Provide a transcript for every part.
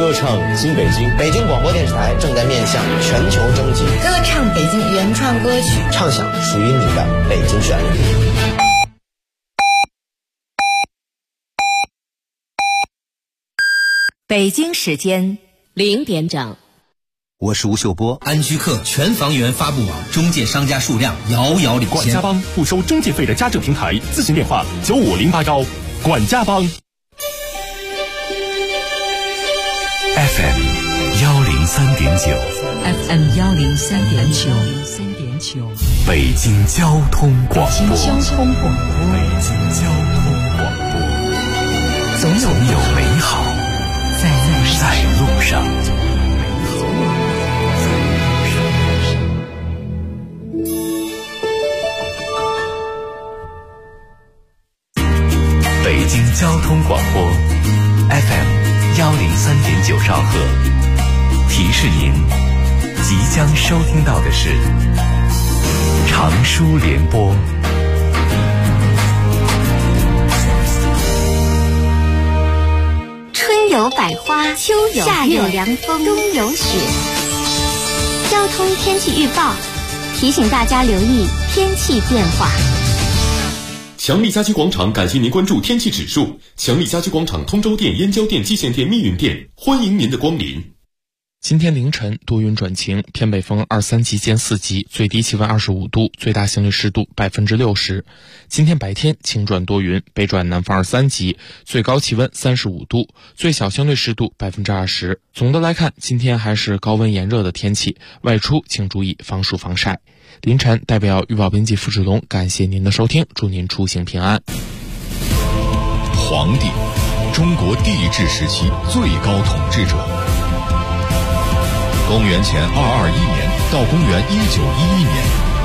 歌唱新北京， 北京广播电视台正在面向全球征集歌唱北京原创歌曲， 唱响属于你的北京旋律。 北京时间0点整。 我是吴秀波。 安居客全房源发布网中介商家数量遥遥领先。 管家帮不收中介费的家政平台，咨询电话95081。管家帮。 FM 103.9。 FM 103.9。 北京交通广播。 北京交通广播。 总有美好在路上。北京交通广播 FM 103.9兆赫，提示您即将收听到的是长舒联播。 春有百花，秋有夏有凉风，冬有雪。交通天气预报提醒大家留意天气变化。 强力家居广场感谢您关注天气指数。强力家居广场通州店、燕郊店、蓟县店、密云店，欢迎您的光临。 今天凌晨多云转晴，偏北风2、3级见4级，最低气温25度，最大相对湿度60%。今天白天晴转多云，北转南风2、3级，最高气温35度，最小相对湿度20%。总的来看，今天还是高温炎热的天气，外出请注意防暑防晒。凌晨代表预报编辑付志龙感谢您的收听，祝您出行平安。 黄帝，中国帝制时期最高统治者。公元前221年到公元1911年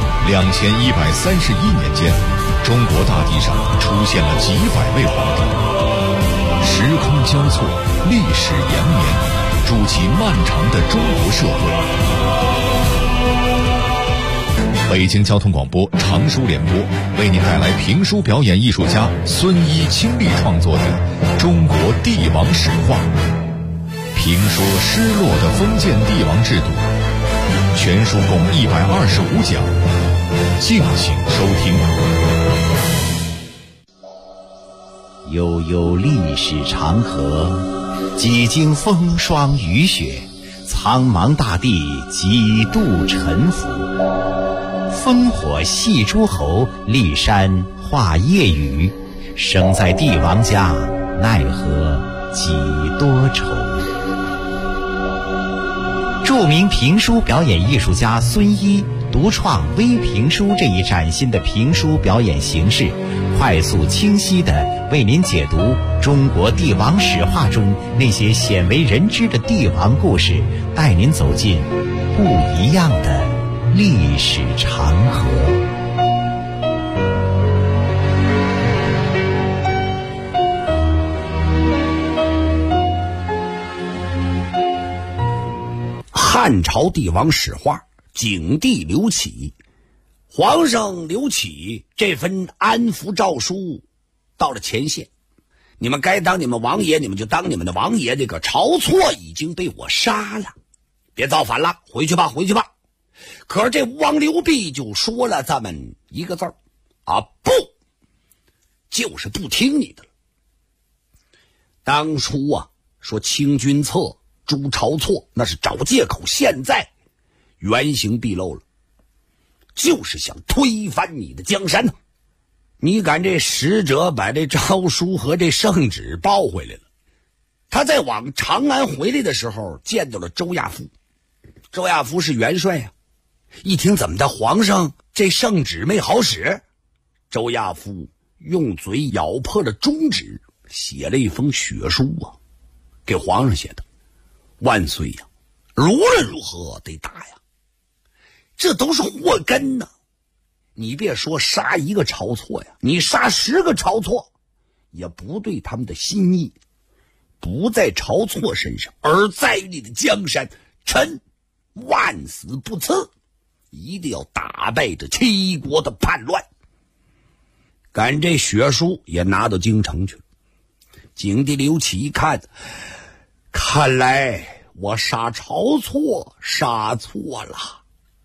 ，2131年间，中国大地上出现了几百位皇帝，时空交错，历史延绵，筑起漫长的中国社会。北京交通广播长舒联播为您带来评书表演艺术家孙一倾力创作的《中国帝王史话》，评说失落的封建帝王制度，全书共125讲，敬请收听。 悠悠历史长河，几经风霜雨雪，苍茫大地几度沉浮。烽火戏诸侯，骊山画夜雨，生在帝王家，奈何几多愁。著名评书表演艺术家孙一独创微评书这一崭新的评书表演形式，快速清晰地为您解读中国帝王史话中那些鲜为人知的帝王故事，带您走进不一样的历史长河。 汉朝帝王史话，景帝刘启。皇上刘启这份安抚诏书到了前线，你们该当你们王爷，你们就当你们的王爷，这个晁错已经被我杀了，别造反了，回去吧，回去吧。可是这吴王刘濞就说了这么一个字儿啊，不，就是不听你的了。当初啊，说清君侧诛晁错，那是找借口，现在原形毕露了，就是想推翻你的江山呢。你赶这使者把这诏书和这圣旨抱回来了。他在往长安回来的时候，见到了周亚夫。周亚夫是元帅啊，一听怎么的，皇上这圣旨没好使。周亚夫用嘴咬破了中指，写了一封血书啊，给皇上写的。万岁呀，无论如何得打呀，这都是祸根呐。你别说杀一个晁错呀，你杀10个晁错也不对他们的心意，不在晁错身上，而在于你的江山。臣万死不辞，一定要打败这七国的叛乱。赶这血书也拿到京城去了。景帝刘启一看， 看来我杀晁错了。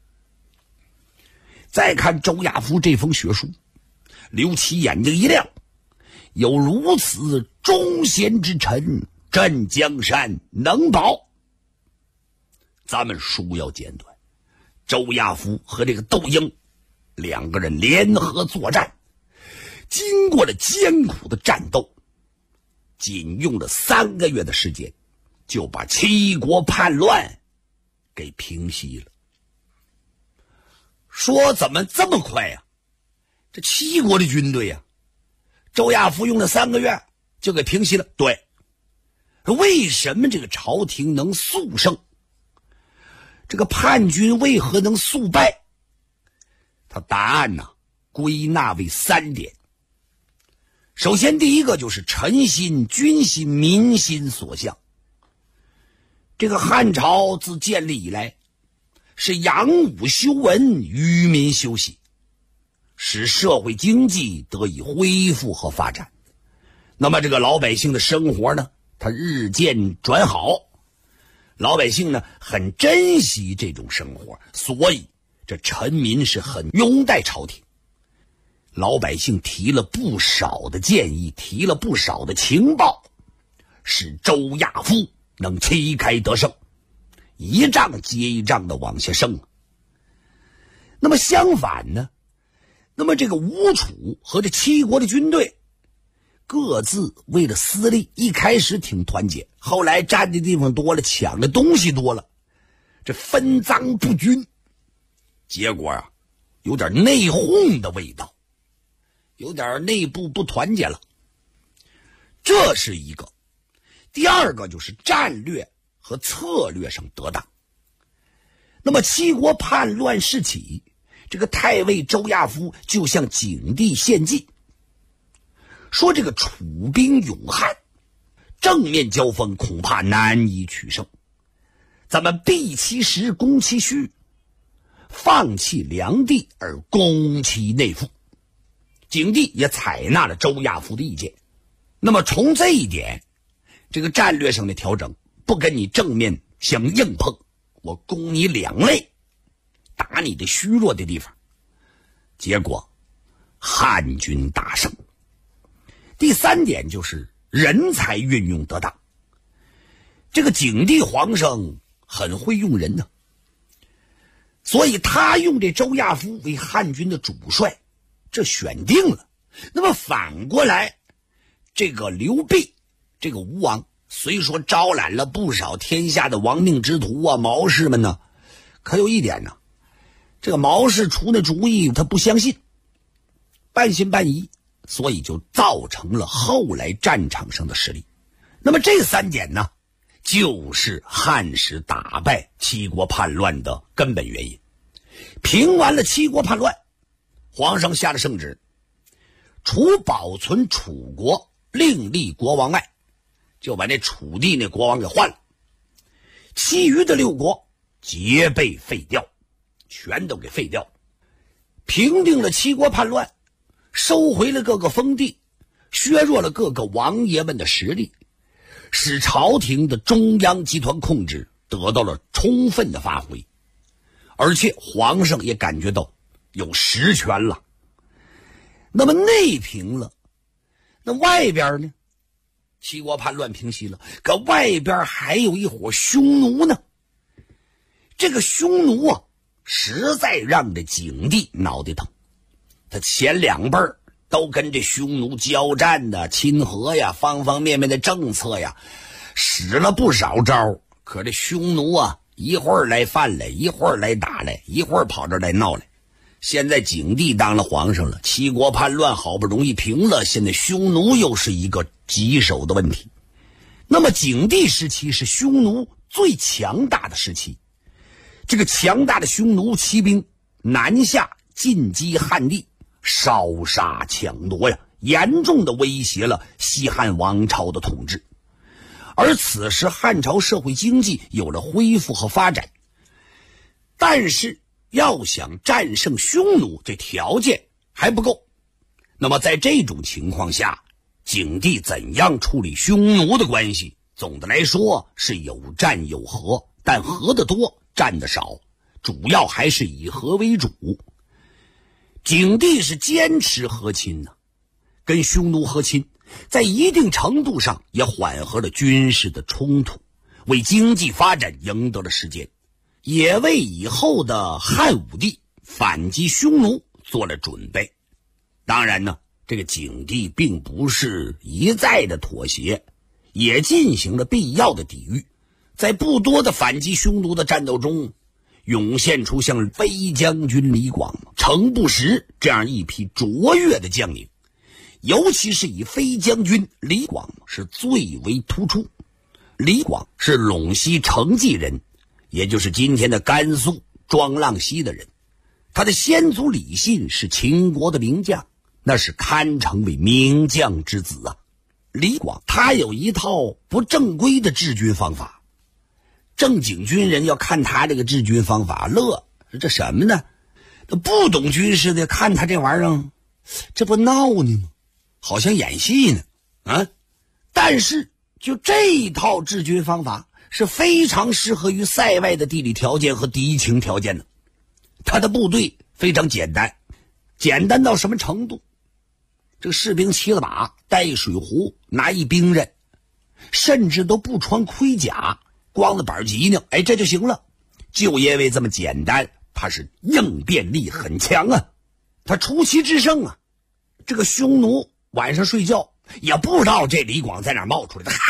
再看周亚夫这封血书，刘琦眼睛一亮，有如此忠贤之臣，镇江山能保。咱们书要简短，周亚夫和这个窦婴两个人联合作战，经过了艰苦的战斗，仅用了3个月的时间，就把七国叛乱给平息了。说怎么这么快呀？这七国的军队呀，周亚夫用了3个月就给平息了。对，为什么这个朝廷能速胜？这个叛军为何能速败？他答案呢，归纳为3点。首先第一个就是臣心、军心、民心所向。这个汉朝自建立以来，是扬武修文，愚民修习，使社会经济得以恢复和发展。那么这个老百姓的生活呢，它日渐转好，老百姓呢很珍惜这种生活，所以这臣民是很拥戴朝廷。老百姓提了不少的建议，提了不少的情报，使周亚夫能旗开得胜，一仗接一仗的往下胜。那么相反呢，那么这个吴楚和这七国的军队各自为了私利，一开始挺团结，后来占的地方多了，抢的东西多了，这分赃不均，结果啊有点内讧的味道，有点内部不团结了。这是一个。第二个就是战略和策略上得当。那么七国叛乱事起，这个太尉周亚夫就向景帝献计，说这个楚兵勇悍，正面交锋恐怕难以取胜，咱们避其实，攻其虚，放弃梁地而攻其内附。景帝也采纳了周亚夫的意见。那么从这一点，这个战略上的调整，不跟你正面相硬碰，我攻你两肋，打你的虚弱的地方，结果汉军大胜。第3点就是人才运用得当。这个景帝皇上很会用人呢，所以他用这周亚夫为汉军的主帅，这选定了。那么反过来，这个刘备这个吴王虽说招揽了不少天下的亡命之徒啊，毛氏们呢，可有一点呢，这个毛氏出那主意他不相信，半信半疑，所以就造成了后来战场上的失利。那么这3点呢，就是汉时打败七国叛乱的根本原因。平完了七国叛乱，皇上下了圣旨，除保存楚国另立国王外，就把那楚地那国王给换了，其余的6国皆被废掉，全都给废掉，平定了七国叛乱，收回了各个封地，削弱了各个王爷们的实力，使朝廷的中央集团控制得到了充分的发挥，而且皇上也感觉到有实权了。那么内平了，那外边呢？七国叛乱平息了，可外边还有一伙匈奴呢。这个匈奴啊，实在让这景帝脑袋疼。他前2辈都跟这匈奴交战的亲和呀，方方面面的政策呀，使了不少招。可这匈奴啊，一会儿来犯来，一会儿来打来，一会儿跑这来闹来。现在景帝当了皇上了，七国叛乱好不容易平了，现在匈奴又是一个棘手的问题。那么景帝时期是匈奴最强大的时期，这个强大的匈奴骑兵南下进击汉地，烧杀抢夺呀，严重的威胁了西汉王朝的统治。而此时汉朝社会经济有了恢复和发展，但是要想战胜匈奴，这条件还不够。那么在这种情况下，景帝怎样处理匈奴的关系， 总的来说是有战有和，但和的多，战的少，主要还是以和为主。景帝是坚持和亲呢，跟匈奴和亲，在一定程度上也缓和了军事的冲突，为经济发展赢得了时间，也为以后的汉武帝反击匈奴做了准备。当然呢，这个景帝并不是一再的妥协，也进行了必要的抵御。在不多的反击匈奴的战斗中，涌现出像飞将军李广、程不识这样一批卓越的将领，尤其是以飞将军李广是最为突出。李广是陇西成纪人，也就是今天的甘肃庄浪西的人。他的先祖李信是秦国的名将，那是堪称为名将之子啊。李广他有一套不正规的治军方法，正经军人要看他这个治军方法乐，这什么呢？不懂军事的看他这玩意儿，这不闹呢吗？好像演戏呢啊！但是就这一套治军方法是非常适合于塞外的地理条件和敌情条件的。他的部队非常简单，简单到什么程度？这个士兵骑了马，带一水壶，拿一兵刃，甚至都不穿盔甲，光着板脊呢，这就行了。就因为这么简单，他是应变力很强啊，他出奇制胜啊。这个匈奴晚上睡觉也不知道这李广在哪冒出来的，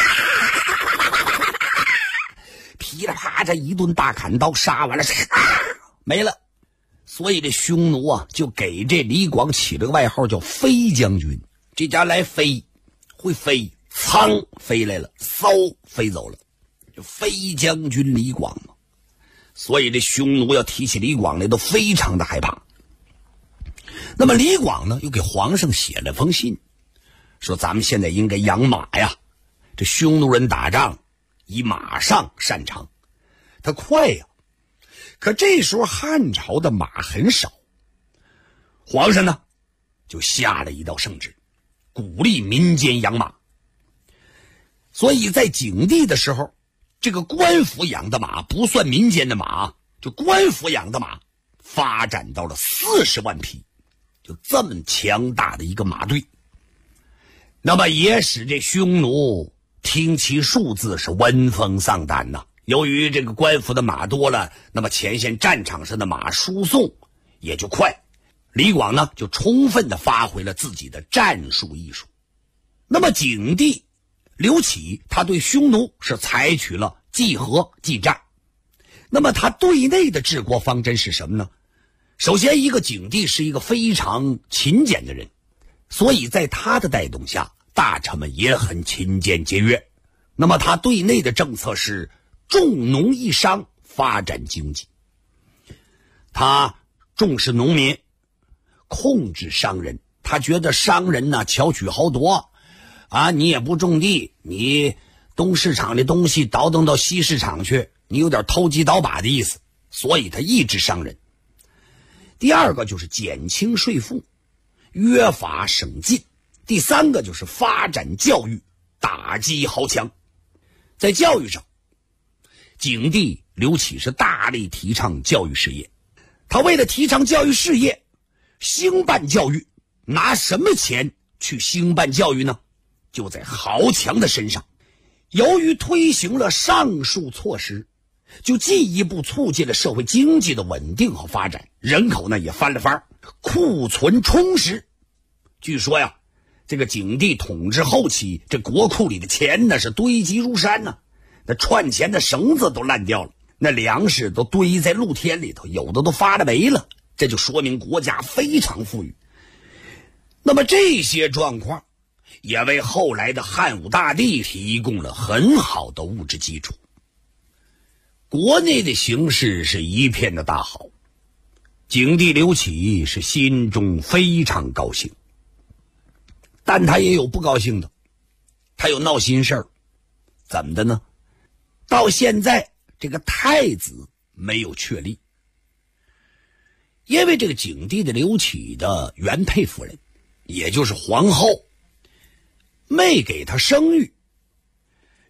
噼里啪啦一顿大砍刀，杀完了没了。所以这匈奴啊，就给这李广起了个外号叫飞将军。这家来飞，会飞，苍飞来了，嗖飞走了，就飞将军李广嘛。所以这匈奴要提起李广来都非常的害怕。那么李广呢，又给皇上写了封信，说咱们现在应该养马呀。这匈奴人打仗以马上擅长，他快呀。可这时候汉朝的马很少，皇上呢就下了一道圣旨，鼓励民间养马。所以在景帝的时候，这个官府养的马不算民间的马，就官府养的马发展到了40万匹，就这么强大的一个马队。那么也使这匈奴听其数字是闻风丧胆呐。由于这个官府的马多了，那么前线战场上的马输送也就快。李广呢就充分的发挥了自己的战术艺术。那么景帝刘启他对匈奴是采取了计和计战。那么他对内的治国方针是什么呢？首先，一个景帝是一个非常勤俭的人，所以在他的带动下，大臣们也很勤俭节约。那么他对内的政策是重农抑商，发展经济。他重视农民，控制商人。他觉得商人呢巧取豪夺啊，你也不种地，你东市场的东西倒腾到西市场去，你有点偷鸡倒把的意思，所以他抑制商人。第二个就是减轻税负，约法省禁。第三个就是发展教育，打击豪强。在教育上，景帝刘启是大力提倡教育事业。他为了提倡教育事业，兴办教育，拿什么钱去兴办教育呢？就在豪强的身上。由于推行了上述措施，就进一步促进了社会经济的稳定和发展，人口呢也翻了番，库存充实。据说呀，这个景帝统治后期，这国库里的钱那是堆积如山呢，那串钱的绳子都烂掉了，那粮食都堆在露天里头，有的都发了霉了，这就说明国家非常富裕。那么这些状况也为后来的汉武大帝提供了很好的物质基础。国内的形势是一片的大好，景帝刘启是心中非常高兴，但他也有不高兴的，他有闹心事儿。怎么的呢？到现在这个太子没有确立，因为这个景帝的刘启的原配夫人，也就是皇后，没给他生育。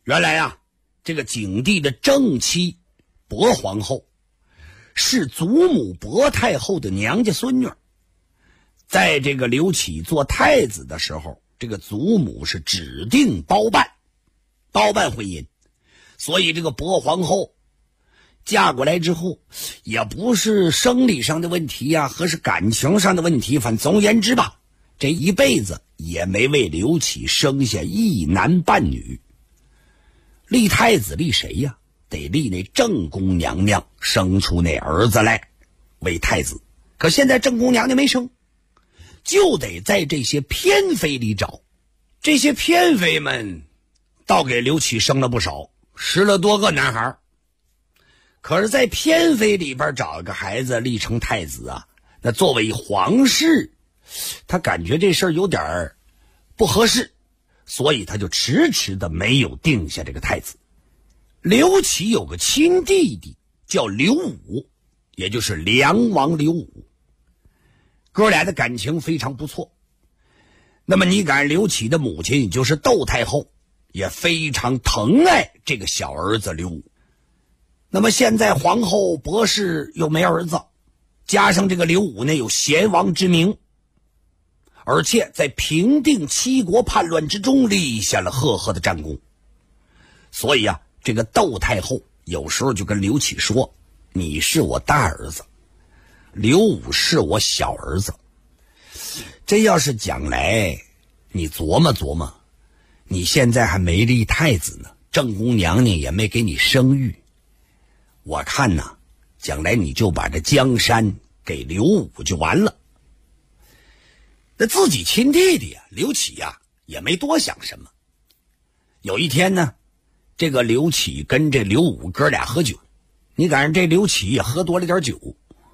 原来啊，这个景帝的正妻薄皇后是祖母薄太后的娘家孙女，在这个刘启做太子的时候，这个祖母是指定包办婚姻，所以这个薄皇后嫁过来之后，也不是生理上的问题呀，和是感情上的问题，反正总而言之吧，这一辈子也没为刘启生下一男半女。立太子立谁呀？得立那正宫娘娘生出那儿子来为太子。可现在正宫娘娘没生，就得在这些偏妃里找。这些偏妃们倒给刘启生了不少，10了多个男孩。可是在偏妃里边找一个孩子立成太子啊，那作为皇室，他感觉这事儿有点不合适，所以他就迟迟的没有定下这个太子。刘启有个亲弟弟叫刘武，也就是梁王刘武，哥俩的感情非常不错。那么你看刘启的母亲也就是窦太后也非常疼爱这个小儿子刘武。那么现在皇后薄氏又没儿子，加上这个刘武呢有贤王之名，而且在平定七国叛乱之中立下了赫赫的战功，所以啊，这个窦太后有时候就跟刘启说，你是我大儿子，刘武是我小儿子。这要是将来你琢磨琢磨，你现在还没立太子呢，正宫娘娘也没给你生育，我看呐，将来你就把这江山给刘武就完了。那自己亲弟弟啊，刘启啊也没多想什么。有一天呢，这个刘启跟这刘武哥俩喝酒，你赶上这刘启也喝多了点酒，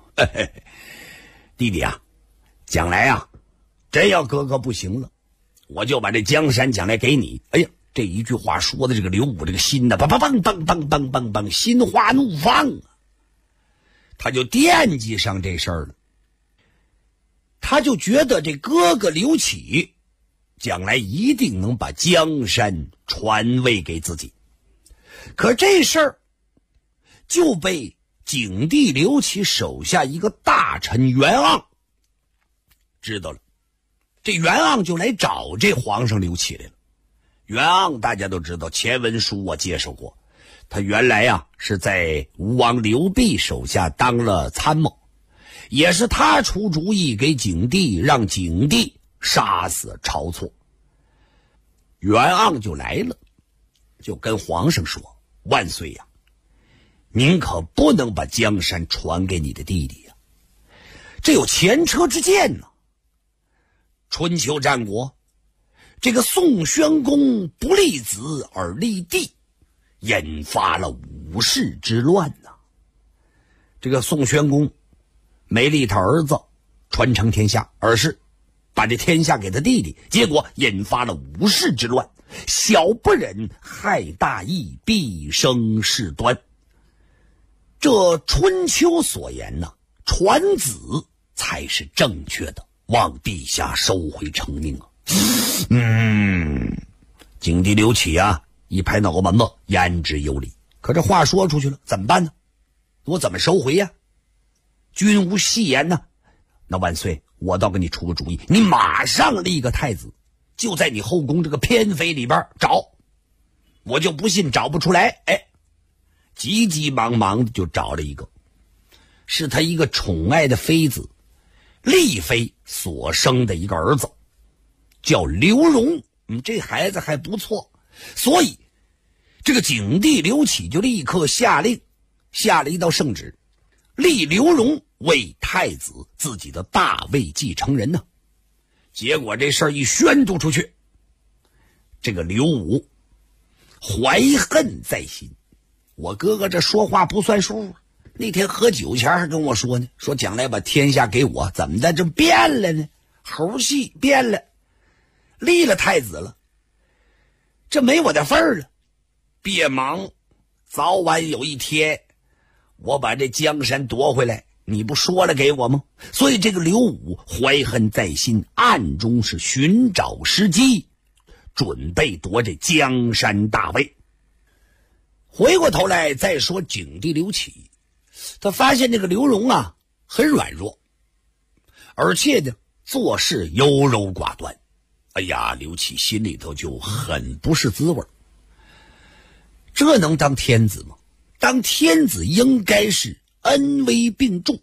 弟弟啊，将来啊，真要哥哥不行了，我就把这江山将来给你。哎呀，这一句话说的这个刘武这个心呢，梆，心花怒放啊，他就惦记上这事儿了。他就觉得这哥哥刘启将来一定能把江山传位给自己。可这事儿就被景帝刘启手下一个大臣袁盎知道了。这袁盎就来找这皇上刘启来了。袁盎大家都知道，前文书我介绍过，他原来啊是在吴王刘濞手下当了参谋，也是他出主意给景帝，让景帝杀死晁错。袁盎就来了，就跟皇上说，万岁呀，您可不能把江山传给你的弟弟呀，这有前车之鉴呢。春秋战国，这个宋宣公不立子而立弟，引发了武士之乱呐。这个宋宣公没立他儿子传承天下，而是把这天下给他弟弟，结果引发了武士之乱，小不忍害大义，必生事端。这春秋所言呢，传子才是正确的，望陛下收回成命啊。景帝刘启啊一拍脑门子，言之有理。可这话说出去了，怎么办呢？我怎么收回呀？君无戏言呢。那万岁，我倒给你出个主意，你马上立个太子，就在你后宫这个偏妃里边找，我就不信找不出来。急急忙忙的就找了一个，是他一个宠爱的妃子丽妃所生的一个儿子，叫刘荣。这孩子还不错，所以这个景帝刘启就立刻下令，下了一道圣旨，立刘荣为太子，自己的大位继承人呢。结果这事儿一宣读出去，这个刘武怀恨在心。我哥哥这说话不算数，那天喝酒前还跟我说呢，说将来把天下给我，怎么的这变了呢？猴戏变了，立了太子了，这没我的份儿了。别忙，早晚有一天我把这江山夺回来，你不说了给我吗？所以这个刘武怀恨在心，暗中是寻找时机，准备夺这江山大位。 回过头来再说景帝刘启，他发现这个刘荣啊很软弱，而且呢做事优柔寡断。哎呀，刘启心里头就很不是滋味。这能当天子吗？当天子应该是恩威并重。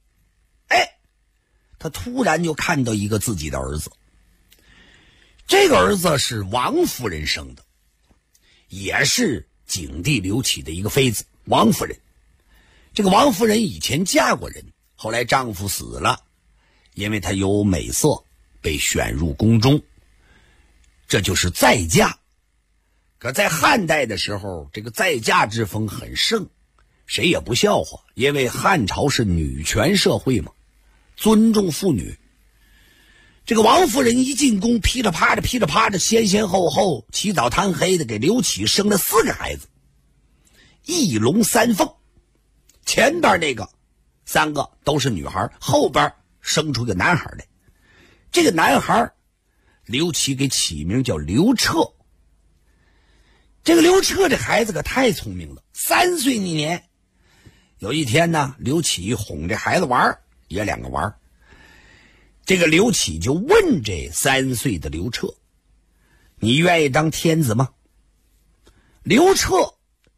他突然就看到一个自己的儿子，这个儿子是王夫人生的，也是景帝刘启的一个妃子王夫人。这个王夫人以前嫁过人，后来丈夫死了，因为她有美色被选入宫中，这就是再嫁。可在汉代的时候，这个再嫁之风很盛，谁也不笑话，因为汉朝是女权社会嘛，尊重妇女。这个王夫人一进宫，噼里啪啦先后后起早贪黑的给刘启生了4个孩子，一龙3凤。前边那个3个都是女孩，后边生出个男孩来。这个男孩刘启给起名叫刘彻。这个刘彻这孩子可太聪明了，3岁那年，有一天呢，刘启哄这孩子玩，爷2个玩。这个刘启就问这3岁的刘彻：“你愿意当天子吗？”刘彻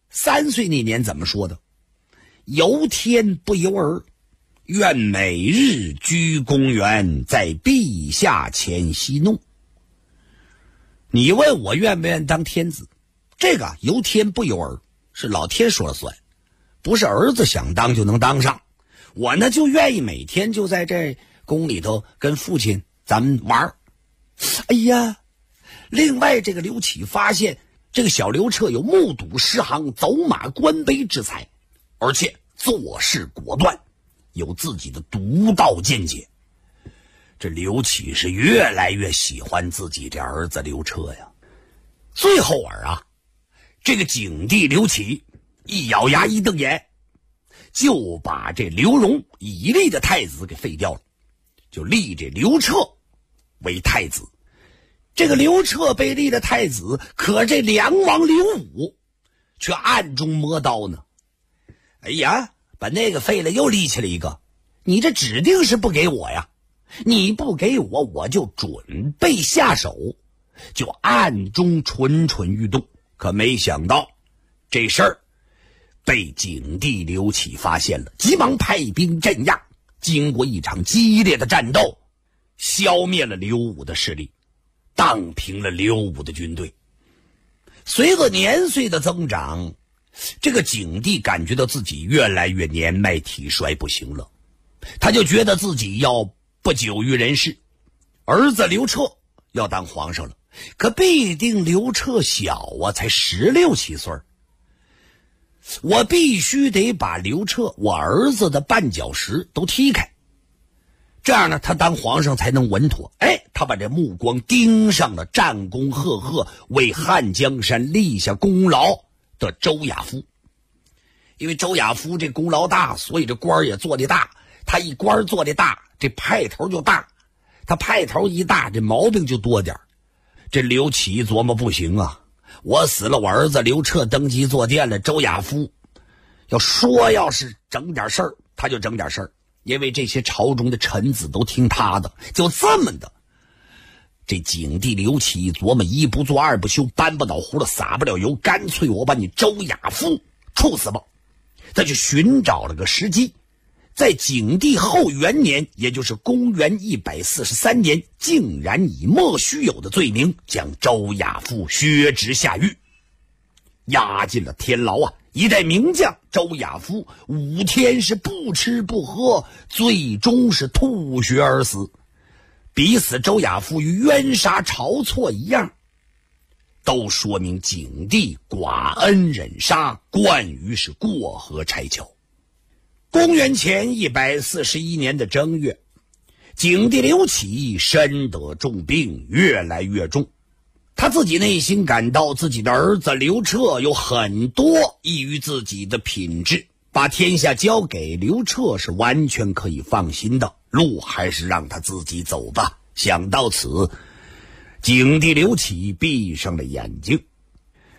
3岁那年怎么说的？由天不由儿，愿每日居公园，在陛下前息怒。你问我愿不愿意当天子，这个由天不由儿，是老天说了算，不是儿子想当就能当上。我呢就愿意每天就在这宫里头跟父亲咱们玩。哎呀，另外这个刘启发现这个小刘彻有目睹诗行、走马观碑之才，而且做事果断，有自己的独到见解。这刘启是越来越喜欢自己这儿子刘彻呀。最后这个景帝刘启一咬牙一瞪眼，就把这刘荣已立的太子给废掉了，就立这刘彻为太子。这个刘彻被立的太子，可这梁王刘武却暗中摸刀呢。哎呀，把那个废了，又立起了一个，你这指定是不给我呀，你不给我，我就准备下手，就暗中蠢蠢欲动。可没想到这事儿被景帝刘启发现了，急忙派兵镇压。经过一场激烈的战斗，消灭了刘武的势力，荡平了刘武的军队。随着年岁的增长，这个景帝感觉到自己越来越年迈体衰不行了，他就觉得自己要不久于人世。儿子刘彻要当皇上了，可必定刘彻小才16、17岁，我必须得把刘彻我儿子的绊脚石都踢开，这样呢他当皇上才能稳妥。他把这目光盯上了战功赫赫、为汉江山立下功劳的周亚夫。因为周亚夫这功劳大，所以这官也做得大，他一官做得大，这派头就大，他派头一大，这毛病就多点。这刘启琢磨不行啊，我死了，我儿子刘彻登基坐殿了，周亚夫要是整点事儿，他就整点事儿，因为这些朝中的臣子都听他的。就这么的，这景帝刘启琢磨，一不做二不休，搬不倒葫芦撒不了油，干脆我把你周亚夫处死吧。他就寻找了个时机，在景帝后元年，也就是公元143年，竟然以莫须有的罪名将周亚夫削职下狱，押进了天牢啊！一代名将周亚夫5天是不吃不喝，最终是吐血而死。比死周亚夫与冤杀晁错一样，都说明景帝寡恩忍杀，惯于是过河拆桥。公元前141年的正月，景帝刘启身得重病，越来越重。他自己内心感到自己的儿子刘彻有很多异于自己的品质，把天下交给刘彻是完全可以放心的，路还是让他自己走吧。想到此，景帝刘启闭上了眼睛。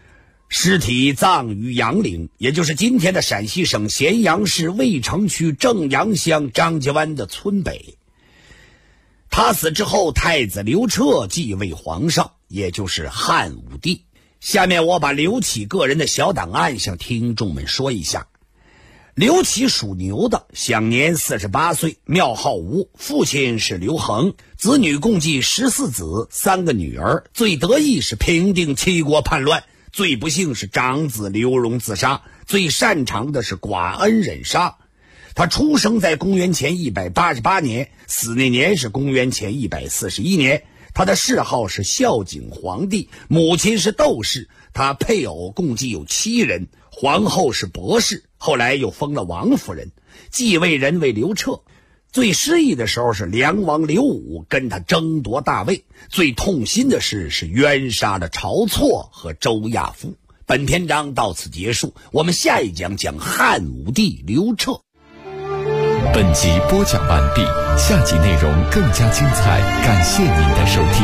尸体葬于杨陵，也就是今天的陕西省咸阳市渭城区正阳乡张家湾的村北。他死之后，太子刘彻继位皇上，也就是汉武帝。下面我把刘启个人的小档案向听众们说一下。刘启属牛的，享年48岁，庙号吴，父亲是刘恒，子女共计14子，3个女儿。最得意是平定七国叛乱，最不幸是长子刘荣自杀，最擅长的是寡恩忍杀。他出生在公元前188年，死那年是公元前141年。他的谥号是孝景皇帝，母亲是窦氏，他配偶共计有7人，皇后是博氏，后来又封了王夫人。继位人为刘彻。最失意的时候是梁王刘武跟他争夺大位，最痛心的事是冤杀了晁错和周亚夫。本篇章到此结束，我们下一讲讲汉武帝刘彻。 本集播讲完毕，下集内容更加精彩，感谢您的收听。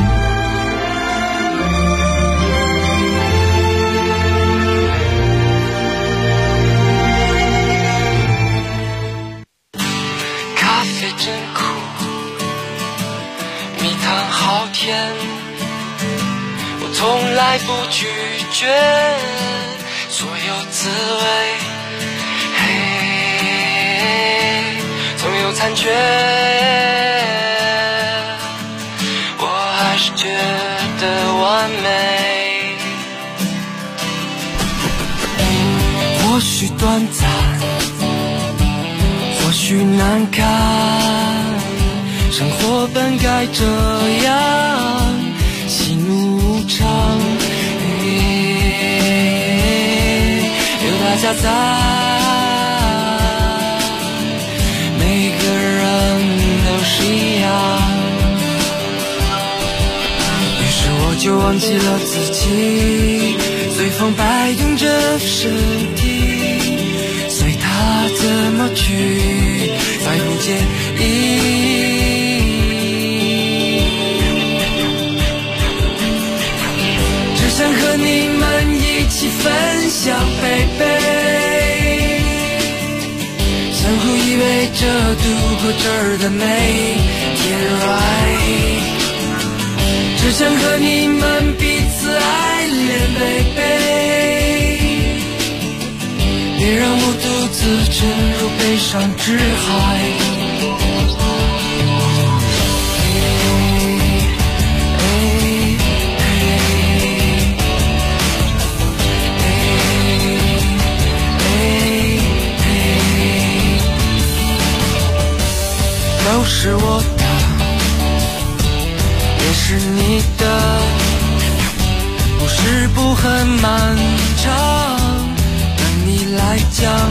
咖啡真苦，蜜糖好甜，我从来不拒绝所有滋味，总有残缺，我还是觉得完美。或许短暂，或许难堪，生活本该这样，喜怒无常，有大家在。就忘记了自己，随风摆动着身体，随它怎么去，再不介意。只想和你们一起分享baby，相互依偎着度过这儿的每天 right，只想和你们彼此爱恋baby，别让我独自沉入悲伤之海。都是我的，也是你的，故事不很漫长，等你来讲。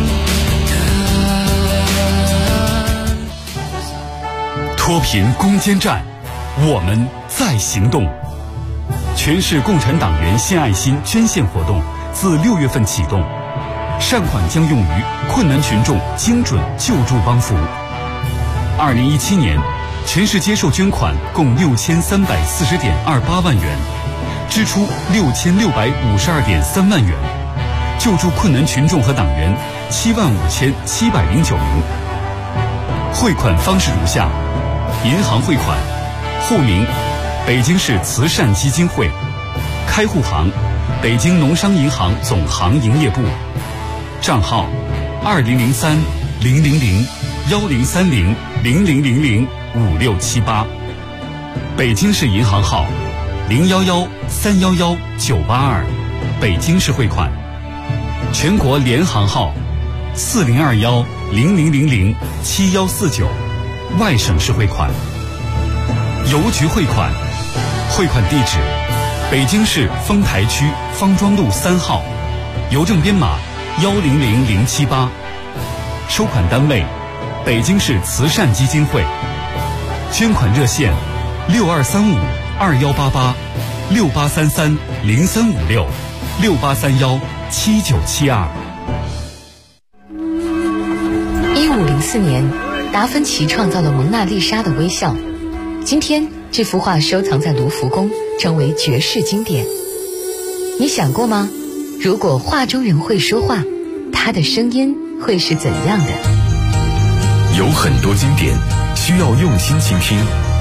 脱贫攻坚战，我们在行动。全市共产党员献爱心捐献活动自6月份启动，善款将用于困难群众精准救助帮扶。2017年，全市接受捐款共6340.28万元，支出6652.3万元，救助困难群众和党员75709名。汇款方式如下：银行汇款，户名北京市慈善基金会，开户行北京农商银行总行营业部，账号20030010300000005678，北京市银行号011311982，北京市汇款，全国联行号402100007149，外省市汇款。邮局汇款，汇款地址北京市丰台区方庄路3号，邮政编码100078，收款单位北京市慈善基金会，捐款热线6235-2833-6833-0356-6831-7972。 1504年，达芬奇创造了蒙娜丽莎的微笑。今天，这幅画收藏在卢浮宫，成为绝世经典。你想过吗？ 如果画中人会说话，他的声音会是怎样的？ 有很多经典需要用心倾听，